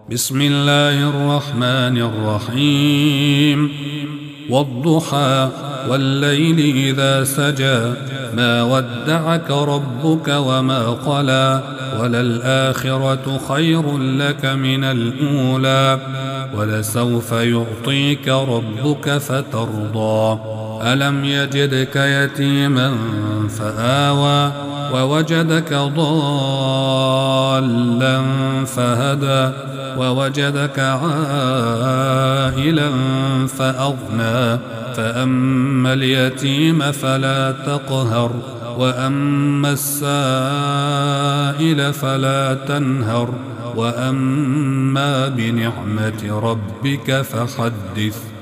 بسم الله الرحمن الرحيم. والضحى والليل إذا سجى ما ودعك ربك وما قلى وللآخرة خير لك من الأولى ولسوف يعطيك ربك فترضى ألم يجدك يتيما فآوى ووجدك ضالا فهدى ووجدك عائلا فأغنى فأما اليتيم فلا تقهر وأما السائل فلا تنهر وأما بنعمة ربك فحدث.